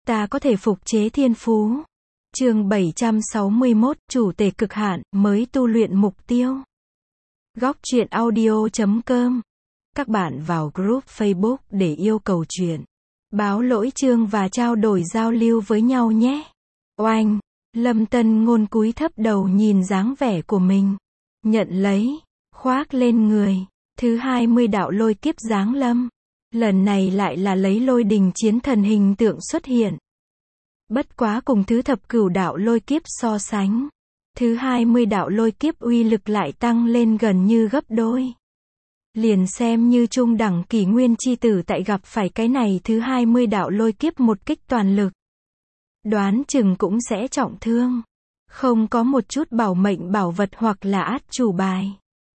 ta có thể phục chế thiên phú. Chương 761, chủ tể cực hạn, mới tu luyện mục tiêu. Góc truyện audio.com. Các bạn vào group Facebook để yêu cầu chuyện, báo lỗi chương và trao đổi giao lưu với nhau nhé. Oanh! Lâm Tân Ngôn cúi thấp đầu nhìn dáng vẻ của mình. Nhận lấy, khoác lên người. Thứ 20 đạo lôi kiếp giáng lâm. Lần này lại là lấy lôi đình chiến thần hình tượng xuất hiện. Bất quá cùng thứ thập cửu đạo lôi kiếp so sánh. Thứ 20 đạo lôi kiếp uy lực lại tăng lên gần như gấp đôi. Liền xem như trung đẳng kỷ nguyên chi tử tại gặp phải cái này thứ 20 đạo lôi kiếp một kích toàn lực. Đoán chừng cũng sẽ trọng thương. Không có một chút bảo mệnh bảo vật hoặc là át chủ bài.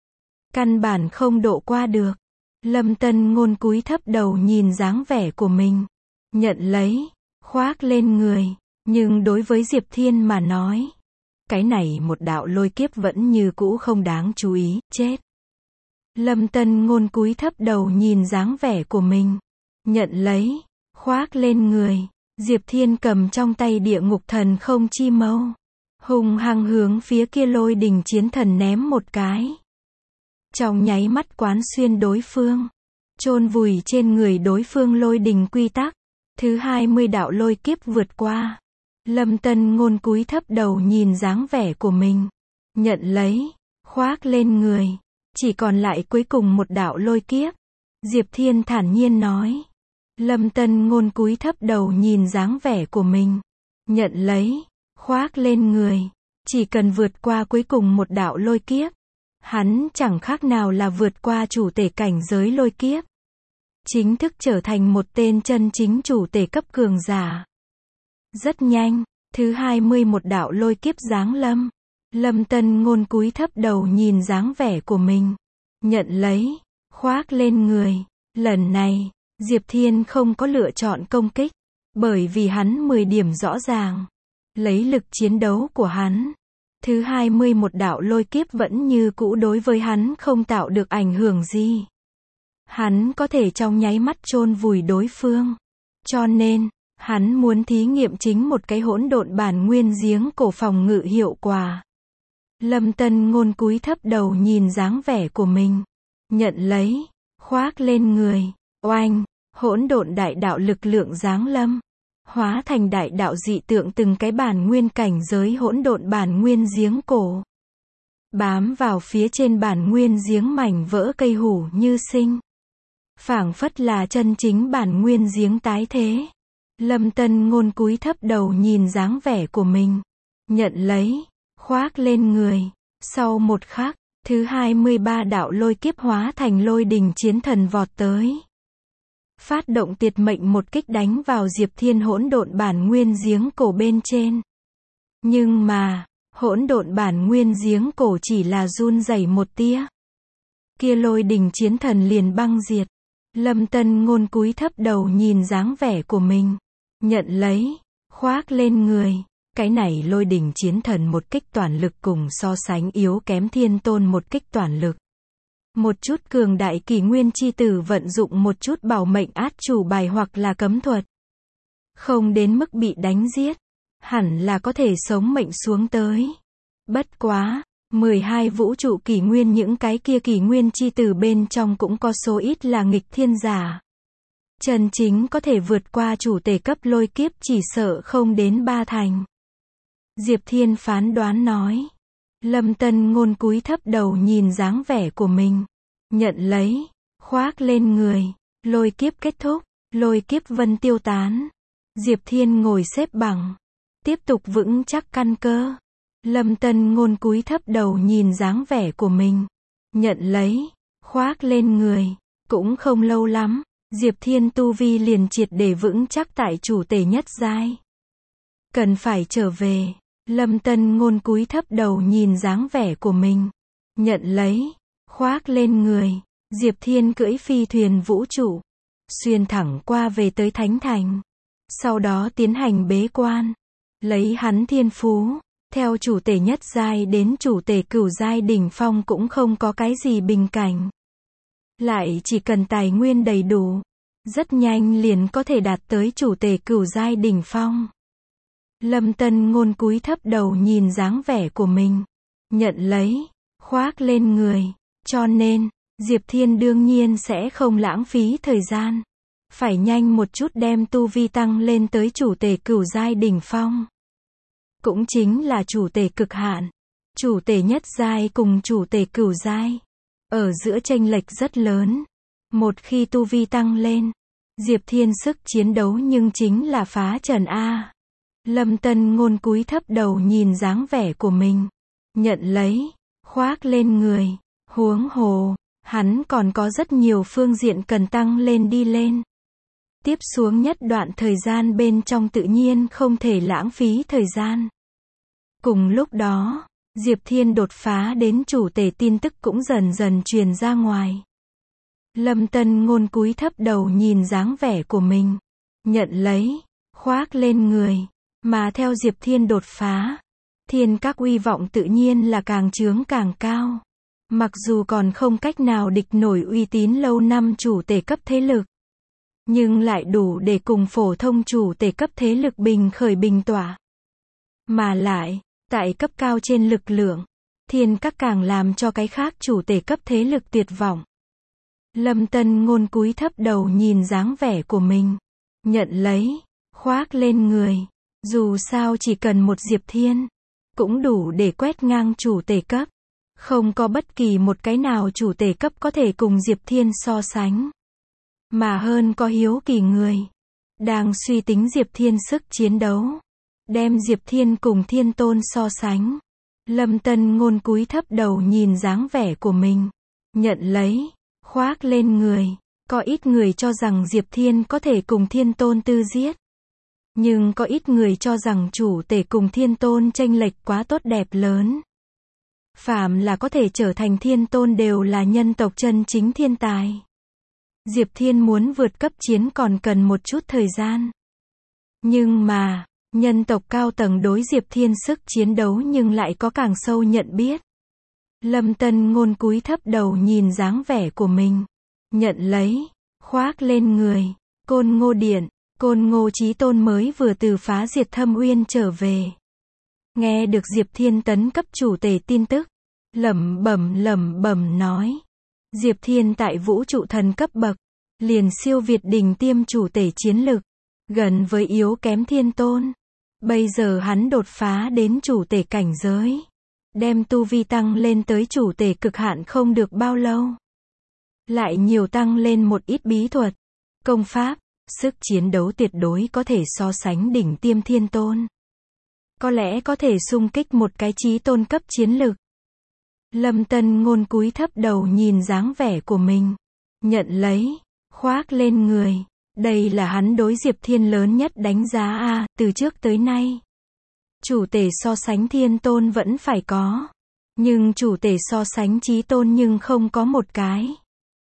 Căn bản không độ qua được. Lâm Tân Ngôn cúi thấp đầu nhìn dáng vẻ của mình. Nhận lấy, khoác lên người. Nhưng đối với Diệp Thiên mà nói, cái này một đạo lôi kiếp vẫn như cũ không đáng chú ý, chết. Lâm Tân Ngôn cúi thấp đầu nhìn dáng vẻ của mình. Nhận lấy, khoác lên người. Diệp Thiên cầm trong tay địa ngục thần không chi mâu. Hùng hăng hướng phía kia lôi đình chiến thần ném một cái. Trong nháy mắt quán xuyên đối phương. Chôn vùi trên người đối phương lôi đình quy tắc. Thứ 20 đạo lôi kiếp vượt qua. Lâm Tân Ngôn cúi thấp đầu nhìn dáng vẻ của mình. Nhận lấy, khoác lên người. Chỉ còn lại cuối cùng một đạo lôi kiếp. Diệp Thiên thản nhiên nói. Lâm Tân Ngôn cúi thấp đầu nhìn dáng vẻ của mình. Nhận lấy, khoác lên người. Chỉ cần vượt qua cuối cùng một đạo lôi kiếp. Hắn chẳng khác nào là vượt qua chủ tể cảnh giới lôi kiếp. Chính thức trở thành một tên chân chính chủ tể cấp cường giả. Rất nhanh, thứ 21 đạo lôi kiếp giáng lâm. Lâm Tân Ngôn cúi thấp đầu nhìn dáng vẻ của mình. Nhận lấy, khoác lên người. Lần này, Diệp Thiên không có lựa chọn công kích. Bởi vì hắn 10 điểm rõ ràng. Lấy lực chiến đấu của hắn. Thứ 21 đạo lôi kiếp vẫn như cũ đối với hắn không tạo được ảnh hưởng gì. Hắn có thể trong nháy mắt chôn vùi đối phương. Cho nên, hắn muốn thí nghiệm chính một cái hỗn độn bản nguyên giếng cổ phòng ngự hiệu quả. Lâm Tân Ngôn cúi thấp đầu nhìn dáng vẻ của mình. Nhận lấy, khoác lên người. Oanh! Hỗn độn đại đạo lực lượng giáng lâm. Hóa thành đại đạo dị tượng từng cái bản nguyên cảnh giới hỗn độn bản nguyên giếng cổ. Bám vào phía trên bản nguyên giếng mảnh vỡ cây hủ như sinh. Phảng phất là chân chính bản nguyên giếng tái thế. Lâm Tân Ngôn cúi thấp đầu nhìn dáng vẻ của mình. Nhận lấy, khoác lên người. Sau một khắc, thứ 23 đạo lôi kiếp hóa thành lôi đình chiến thần vọt tới. Phát động tiệt mệnh một kích đánh vào Diệp Thiên hỗn độn bản nguyên giếng cổ bên trên. Nhưng mà, hỗn độn bản nguyên giếng cổ chỉ là run rẩy một tia. Kia lôi đình chiến thần liền băng diệt. Lâm Tân Ngôn cúi thấp đầu nhìn dáng vẻ của mình. Nhận lấy, khoác lên người. Cái này lôi đình chiến thần một kích toàn lực cùng so sánh yếu kém thiên tôn một kích toàn lực. Một chút cường đại kỷ nguyên chi tử vận dụng một chút bảo mệnh át chủ bài hoặc là cấm thuật. Không đến mức bị đánh giết. Hẳn là có thể sống mệnh xuống tới. Bất quá, 12 vũ trụ kỷ nguyên những cái kia kỷ nguyên chi tử bên trong cũng có số ít là nghịch thiên giả. Chân chính có thể vượt qua chủ tể cấp lôi kiếp chỉ sợ không đến 3 thành. Diệp Thiên phán đoán nói. Lâm Tân Ngôn cúi thấp đầu nhìn dáng vẻ của mình. Nhận lấy, khoác lên người. Lôi kiếp kết thúc, lôi kiếp vân tiêu tán. Diệp Thiên ngồi xếp bằng. Tiếp tục vững chắc căn cơ. Lâm Tân Ngôn cúi thấp đầu nhìn dáng vẻ của mình. Nhận lấy, khoác lên người. Cũng không lâu lắm, Diệp Thiên tu vi liền triệt để vững chắc tại chủ tể nhất giai. Cần phải trở về. Lâm Tân Ngôn cúi thấp đầu nhìn dáng vẻ của mình. Nhận lấy, khoác lên người. Diệp Thiên cưỡi phi thuyền vũ trụ. Xuyên thẳng qua về tới Thánh Thành. Sau đó tiến hành bế quan. Lấy hắn thiên phú. Theo chủ tể nhất giai đến chủ tể cửu giai đỉnh phong cũng không có cái gì bình cảnh. Lại chỉ cần tài nguyên đầy đủ. rất nhanh liền có thể đạt tới chủ tể cửu giai đỉnh phong. Lâm Tân Ngôn cúi thấp đầu nhìn dáng vẻ của mình, nhận lấy, khoác lên người, cho nên, Diệp Thiên đương nhiên sẽ không lãng phí thời gian. Phải nhanh một chút đem tu vi tăng lên tới chủ tể cửu giai đỉnh phong. Cũng chính là chủ tể cực hạn. Chủ tể nhất giai cùng chủ tể cửu giai. Ở giữa chênh lệch rất lớn. Một khi tu vi tăng lên, Diệp Thiên sức chiến đấu nhưng chính là phá trần A. Lâm Tân Ngôn cúi thấp đầu nhìn dáng vẻ của mình. Nhận lấy, khoác lên người. Huống hồ, hắn còn có rất nhiều phương diện cần tăng lên đi lên. Tiếp xuống nhất đoạn thời gian bên trong tự nhiên không thể lãng phí thời gian. Cùng lúc đó, Diệp Thiên đột phá đến chủ tể tin tức cũng dần dần truyền ra ngoài. Lâm Tân Ngôn cúi thấp đầu nhìn dáng vẻ của mình. Nhận lấy, khoác lên người. Mà theo Diệp Thiên đột phá, thiên các uy vọng tự nhiên là càng chướng càng cao. Mặc dù còn không cách nào địch nổi uy tín lâu năm chủ tể cấp thế lực, nhưng lại đủ để cùng phổ thông chủ tể cấp thế lực bình khởi bình tỏa. Mà lại, tại cấp cao trên lực lượng, thiên các càng làm cho cái khác chủ tể cấp thế lực tuyệt vọng. Lâm Tân Ngôn cúi thấp đầu nhìn dáng vẻ của mình. Nhận lấy, khoác lên người. Dù sao chỉ cần một Diệp Thiên, cũng đủ để quét ngang chủ tể cấp. Không có bất kỳ một cái nào chủ tể cấp có thể cùng Diệp Thiên so sánh. Mà hơn có hiếu kỳ người đang suy tính Diệp Thiên sức chiến đấu, đem Diệp Thiên cùng Thiên Tôn so sánh. Lâm Tân Ngôn cúi thấp đầu nhìn dáng vẻ của mình. Nhận lấy, khoác lên người. Có ít người cho rằng Diệp Thiên có thể cùng Thiên Tôn tư giết. Nhưng có ít người cho rằng chủ tể cùng Thiên Tôn chênh lệch quá tốt đẹp lớn. Phàm là có thể trở thành Thiên Tôn đều là nhân tộc chân chính thiên tài. Diệp Thiên muốn vượt cấp chiến còn cần một chút thời gian. Nhưng mà, nhân tộc cao tầng đối Diệp Thiên sức chiến đấu nhưng lại có càng sâu nhận biết. Lâm Tân Ngôn cúi thấp đầu nhìn dáng vẻ của mình. Nhận lấy, khoác lên người. Côn Ngô Điện, Côn Ngô Chí Tôn mới vừa từ phá diệt Thâm Uyên trở về. Nghe được Diệp Thiên tấn cấp chủ tể tin tức, lẩm bẩm nói. Diệp Thiên tại vũ trụ thần cấp bậc, liền siêu việt đỉnh tiêm chủ tể chiến lực, gần với yếu kém Thiên Tôn. Bây giờ hắn đột phá đến chủ tể cảnh giới, đem tu vi tăng lên tới chủ tể cực hạn không được bao lâu. Lại nhiều tăng lên một ít bí thuật, công pháp, sức chiến đấu tuyệt đối có thể so sánh đỉnh tiêm Thiên Tôn. Có lẽ có thể xung kích một cái chí tôn cấp chiến lực. Lâm Tân Ngôn cúi thấp đầu nhìn dáng vẻ của mình. Nhận lấy, khoác lên người. Đây là hắn đối Diệp Thiên lớn nhất đánh giá A, từ trước tới nay. Chủ tể so sánh Thiên Tôn vẫn phải có. Nhưng chủ tể so sánh chí tôn nhưng không có một cái.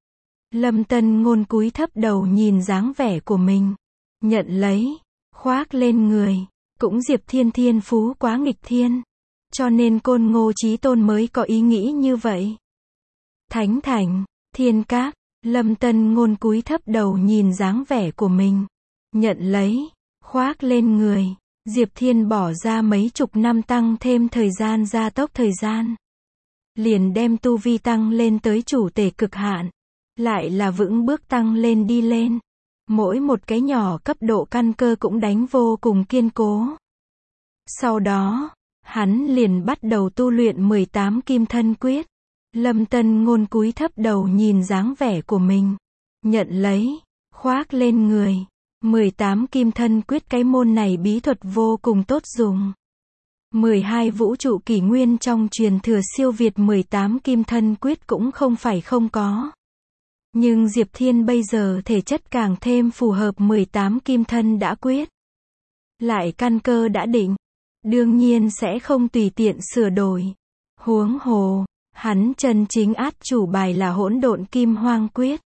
Lâm Tân Ngôn cúi thấp đầu nhìn dáng vẻ của mình. Nhận lấy, khoác lên người. Cũng Diệp Thiên thiên phú quá nghịch thiên. Cho nên Côn Ngô Chí Tôn mới có ý nghĩ như vậy. Thánh Thành, Thiên Các, Lâm Tân Ngôn cúi thấp đầu nhìn dáng vẻ của mình. Nhận lấy, khoác lên người. Diệp Thiên bỏ ra mấy chục năm tăng thêm thời gian gia tốc thời gian. Liền đem tu vi tăng lên tới chủ tể cực hạn. Lại là vững bước tăng lên đi lên. Mỗi một cái nhỏ cấp độ căn cơ cũng đánh vô cùng kiên cố. Sau đó, hắn liền bắt đầu tu luyện 18 kim thân quyết. Lâm Tân Ngôn cúi thấp đầu nhìn dáng vẻ của mình. Nhận lấy, khoác lên người. 18 kim thân quyết cái môn này bí thuật vô cùng tốt dùng. 12 vũ trụ kỷ nguyên trong truyền thừa siêu việt 18 kim thân quyết cũng không phải không có. Nhưng Diệp Thiên bây giờ thể chất càng thêm phù hợp 18 kim thân đã quyết. Lại căn cơ đã định. Đương nhiên sẽ không tùy tiện sửa đổi. Huống hồ, hắn chân chính át chủ bài là hỗn độn kim hoang quyết.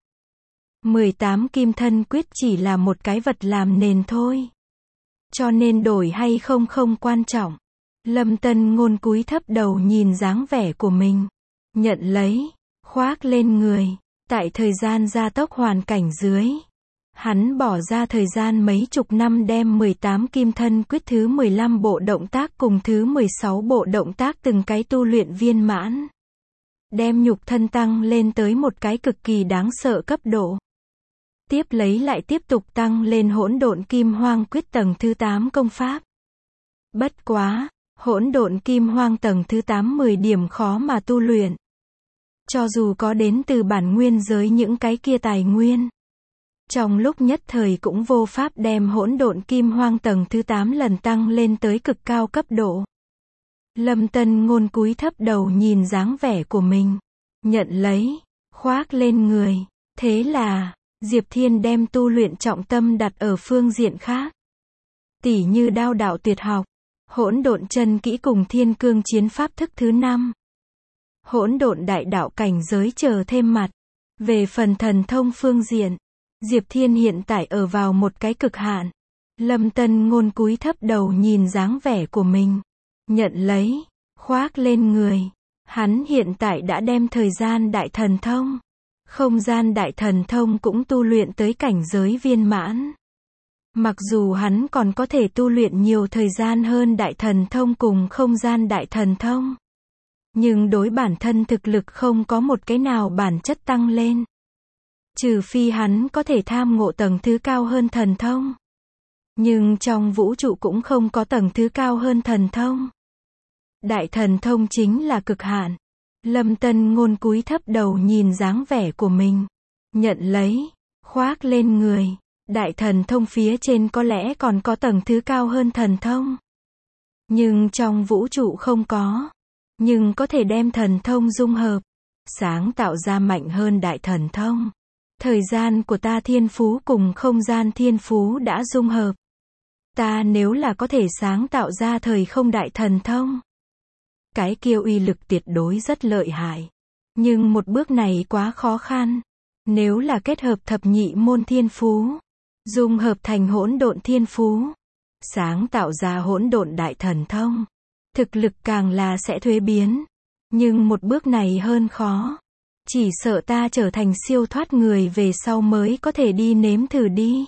18 kim thân quyết chỉ là một cái vật làm nền thôi. Cho nên đổi hay không không quan trọng. Lâm Tân Ngôn cúi thấp đầu nhìn dáng vẻ của mình. Nhận lấy, khoác lên người. Tại thời gian gia tốc hoàn cảnh dưới, Hắn bỏ ra thời gian mấy chục năm đem 18 kim thân quyết thứ 15 bộ động tác cùng thứ 16 bộ động tác từng cái tu luyện viên mãn. Đem nhục thân tăng lên tới một cái cực kỳ đáng sợ cấp độ. Tiếp lấy lại tiếp tục tăng lên hỗn độn kim hoang quyết tầng thứ 8 công pháp. Bất quá, hỗn độn kim hoang tầng thứ 8 10 điểm khó mà tu luyện. Cho dù có đến từ bản nguyên giới những cái kia tài nguyên. Trong lúc nhất thời cũng vô pháp đem hỗn độn kim hoang tầng thứ 8 lần tăng lên tới cực cao cấp độ. Lâm Tân Ngôn cúi thấp đầu nhìn dáng vẻ của mình. Nhận lấy, khoác lên người. Thế là, Diệp Thiên đem tu luyện trọng tâm đặt ở phương diện khác. Tỉ như đao đạo tuyệt học, hỗn độn chân kỹ cùng thiên cương chiến pháp thức thứ 5. Hỗn độn đại đạo cảnh giới chờ thêm mặt. Về phần thần thông phương diện, Diệp Thiên hiện tại ở vào một cái cực hạn. Lâm Tân Ngôn cúi thấp đầu nhìn dáng vẻ của mình. Nhận lấy, khoác lên người. Hắn hiện tại đã đem thời gian đại thần thông, không gian đại thần thông cũng tu luyện tới cảnh giới viên mãn. Mặc dù hắn còn có thể tu luyện nhiều thời gian hơn đại thần thông cùng không gian đại thần thông. Nhưng đối bản thân thực lực không có một cái nào bản chất tăng lên. Trừ phi hắn có thể tham ngộ tầng thứ cao hơn thần thông. Nhưng trong vũ trụ cũng không có tầng thứ cao hơn thần thông. Đại thần thông chính là cực hạn. Lâm Tân Ngôn cúi thấp đầu nhìn dáng vẻ của mình. Nhận lấy, khoác lên người. Đại thần thông phía trên có lẽ còn có tầng thứ cao hơn thần thông. Nhưng trong vũ trụ không có. Nhưng có thể đem thần thông dung hợp, sáng tạo ra mạnh hơn đại thần thông. Thời gian của ta thiên phú cùng không gian thiên phú đã dung hợp. Ta nếu là có thể sáng tạo ra thời không đại thần thông, cái kia uy lực tuyệt đối rất lợi hại. Nhưng một bước này quá khó khăn. Nếu là kết hợp thập nhị môn thiên phú, dung hợp thành hỗn độn thiên phú, sáng tạo ra hỗn độn đại thần thông, thực lực càng là sẽ thuế biến. Nhưng một bước này hơn khó. Chỉ sợ ta trở thành siêu thoát người về sau mới có thể đi nếm thử đi.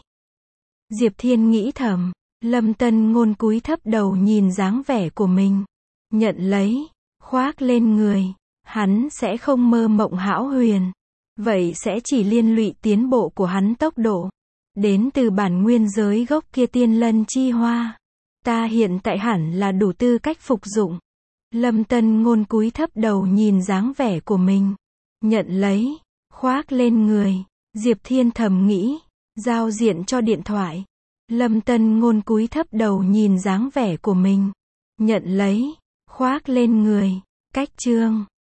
Diệp Thiên nghĩ thầm. Lâm Tân Ngôn cúi thấp đầu nhìn dáng vẻ của mình. Nhận lấy, khoác lên người. Hắn sẽ không mơ mộng hão huyền. Vậy sẽ chỉ liên lụy tiến bộ của hắn tốc độ. Đến từ bản nguyên giới gốc kia tiên lân chi hoa. Ta hiện tại hẳn là đủ tư cách phục dụng. Lâm Tân Ngôn cúi thấp đầu nhìn dáng vẻ của mình. Nhận lấy, khoác lên người. Diệp Thiên thầm nghĩ. Giao diện cho điện thoại. Lâm Tân Ngôn cúi thấp đầu nhìn dáng vẻ của mình. Nhận lấy, khoác lên người. Cách chương